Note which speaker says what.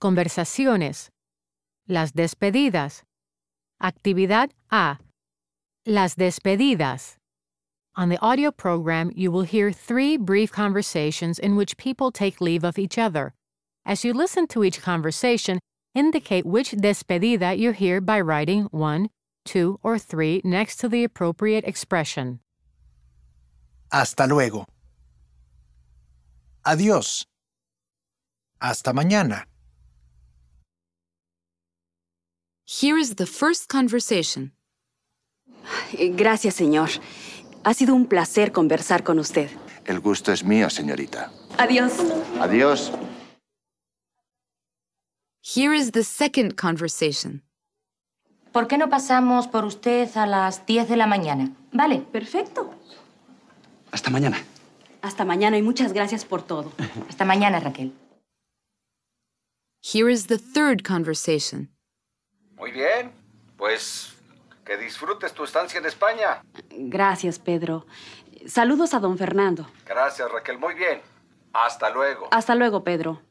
Speaker 1: conversaciones. Las despedidas. Actividad A. Las despedidas. On the audio program, you will hear 3 brief conversations in which people take leave of each other. As you listen to each conversation, indicate which despedida you hear by writing 1, 2, or 3 next to the appropriate expression.
Speaker 2: Hasta luego. Adiós. Hasta mañana.
Speaker 3: Here is the first conversation.
Speaker 4: Gracias, señor. Ha sido un placer conversar con usted.
Speaker 5: El gusto es mío, señorita.
Speaker 4: Adiós.
Speaker 5: Adiós.
Speaker 3: Here is the second conversation.
Speaker 6: ¿Por qué no pasamos por usted a las 10 de la mañana? Vale.
Speaker 4: Perfecto.
Speaker 7: Hasta mañana.
Speaker 4: Hasta mañana y muchas gracias por todo.
Speaker 6: Hasta mañana, Raquel.
Speaker 3: Here is the third conversation.
Speaker 8: Muy bien. Pues que disfrutes tu estancia en España.
Speaker 4: Gracias, Pedro. Saludos a don Fernando.
Speaker 8: Gracias, Raquel. Muy bien. Hasta luego.
Speaker 4: Hasta luego, Pedro.